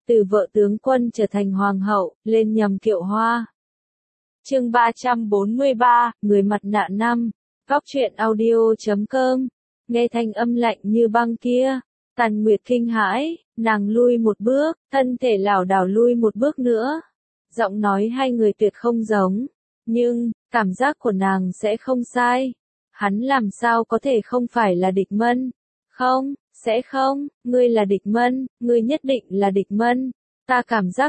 từ vợ tướng quân trở thành hoàng hậu, lên nhầm kiệu hoa. Chương 343, Người mặt nạ 5. Góc truyện audio.com. Nghe thanh âm lạnh như băng kia, Tàn Nguyệt kinh hãi, nàng lui một bước, thân thể lảo đảo lui một bước nữa. Giọng nói hai người tuyệt không giống, nhưng cảm giác của nàng sẽ không sai. Hắn làm sao có thể không phải là Địch Mân? Không, sẽ không, ngươi là Địch Mân, ngươi nhất định là Địch Mân. Ta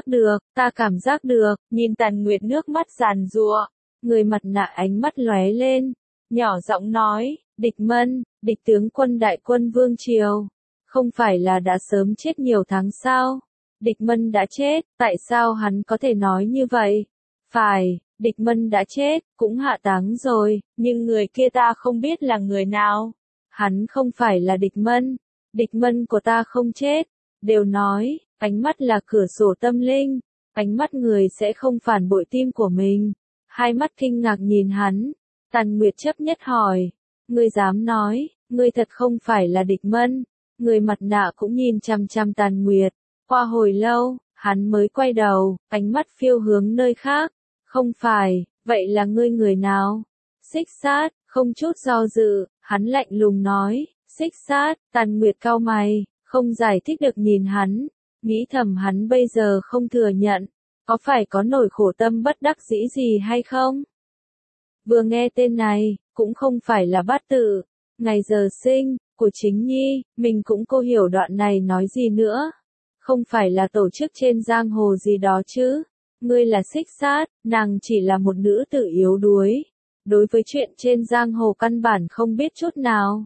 cảm giác được, nhìn Tàn Nguyệt nước mắt giàn giụa, người mặt nạ ánh mắt lóe lên, nhỏ giọng nói, Địch Mân, Địch tướng quân đại quân vương triều, không phải là đã sớm chết nhiều tháng sao? Địch Mân đã chết, tại sao hắn có thể nói như vậy? Phải, Địch Mân đã chết, cũng hạ táng rồi, nhưng người kia ta không biết là người nào. Hắn không phải là Địch Mân của ta không chết. Đều nói, ánh mắt là cửa sổ tâm linh, ánh mắt người sẽ không phản bội tim của mình. Hai mắt kinh ngạc nhìn hắn, Tàn Nguyệt chấp nhất hỏi, ngươi dám nói, ngươi thật không phải là Địch Mân? Người mặt nạ cũng nhìn chăm chăm Tàn Nguyệt, qua hồi lâu, hắn mới quay đầu, ánh mắt phiêu hướng nơi khác, không phải, vậy là ngươi người nào? Xích Sát, không chút do dự, hắn lạnh lùng nói, Xích Sát. Tàn Nguyệt cau mày, không giải thích được nhìn hắn, nghĩ thầm hắn bây giờ không thừa nhận, có phải có nỗi khổ tâm bất đắc dĩ gì hay không? Vừa nghe tên này, cũng không phải là bát tự, ngày giờ sinh, của Chính Nhi, mình cũng cô hiểu đoạn này nói gì nữa. Không phải là tổ chức trên giang hồ gì đó chứ? Ngươi là Xích Sát, nàng chỉ là một nữ tử yếu đuối, đối với chuyện trên giang hồ căn bản không biết chút nào.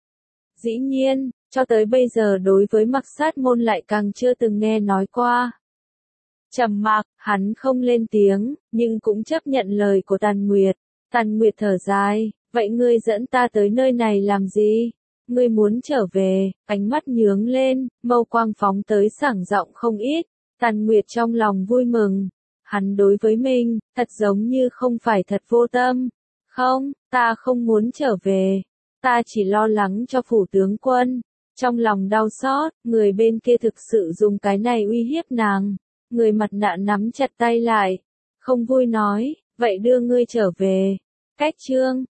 Dĩ nhiên, cho tới bây giờ đối với Mặc Sát môn lại càng chưa từng nghe nói qua. Trầm mặc, hắn không lên tiếng, nhưng cũng chấp nhận lời của Tàn Nguyệt. Tàn Nguyệt thở dài, vậy ngươi dẫn ta tới nơi này làm gì? Ngươi muốn trở về? Ánh mắt nhướng lên, mâu quang phóng tới sảng giọng không ít. Tàn Nguyệt trong lòng vui mừng. Hắn đối với mình, thật giống như không phải thật vô tâm. Không, ta không muốn trở về. Ta chỉ lo lắng cho phủ tướng quân. Trong lòng đau xót, người bên kia thực sự dùng cái này uy hiếp nàng. Người mặt nạ nắm chặt tay lại. Không vui nói, vậy đưa ngươi trở về. Cách chương